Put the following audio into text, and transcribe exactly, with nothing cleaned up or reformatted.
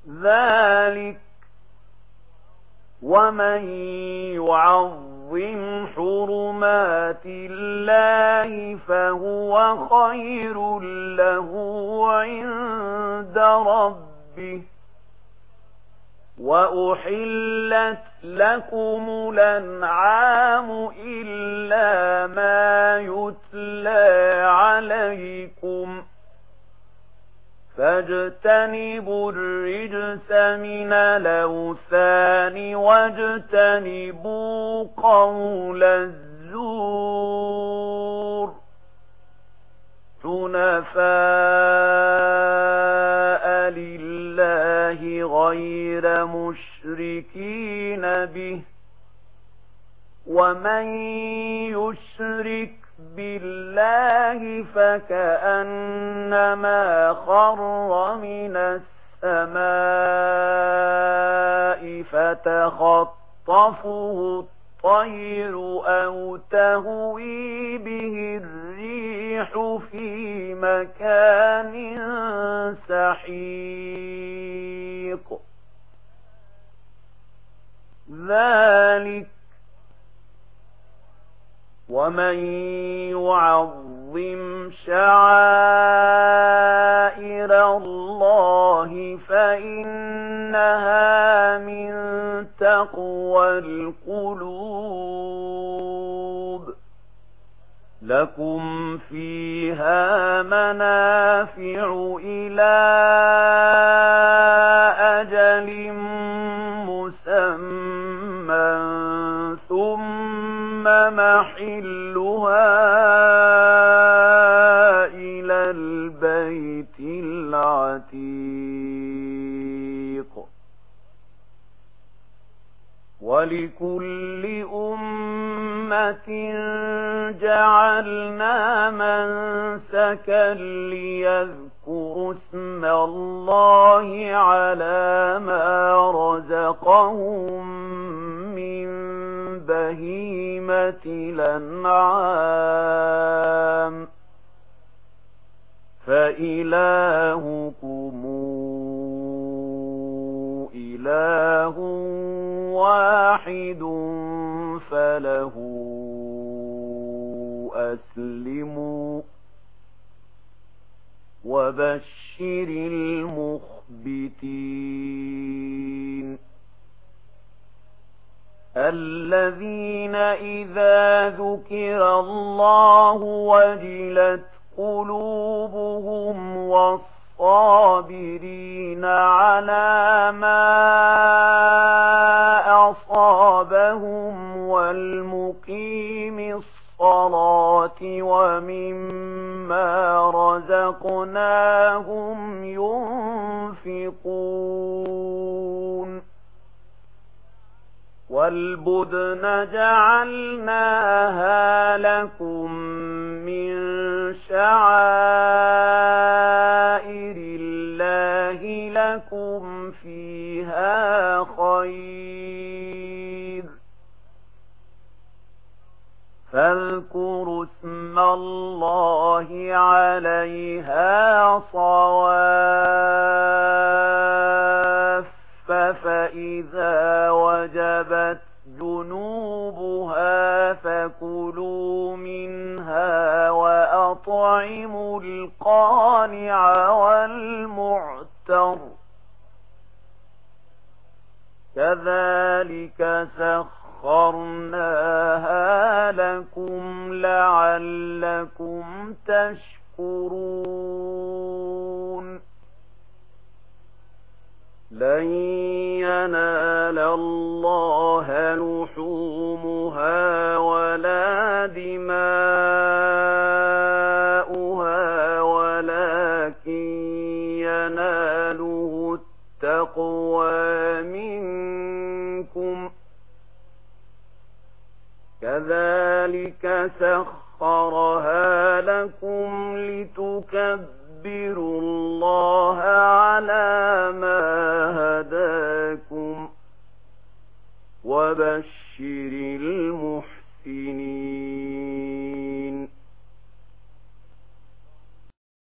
ذلك ومن يعظم حرمات الله فهو خير له عند ربه وأحلت لكم الأنعام إلا ما يتلى عليكم فاجتنبوا الرجس من الأوثان واجتنبوا قول الزور حنفاء لله غير مشركين به ومن يشرك بالله فكأنما خر من السماء فتخطفه الطير أو تهوي به الريح في مكان سحيق ذلك ومن يعظم شعائر الله فإنها من تقوى القلوب لكم فيها منافع إلى أجل مسمى ثم محلها إلى البيت العتيق ولكل أمة جعلنا منسكا ليذكروا اسم الله على ما رزقهم من بهيمة الأنعام فإلهكم إله واحد فله أسلموا وبشر المخبتين الذين إذا ذكر الله وجلت قلوبهم والصابرين على ما أصابهم والمقيم الصلاة ومما رزقناهم ينفقون والبدن جعلناها لكم من شعائر الله لكم فيها خير فاذكروا اسم الله عليها صواف فإذا وجبت جنوبها فكلوا منها وأطعموا القانع والمعتر كذلك سخرناها لكم لعلكم تشكرون لن ينال الله لحومها ولا دماؤها ولكن يناله التقوى منكم كذلك سخرها لكم لتكبروا الله على ما هداكم وبشر المحسنين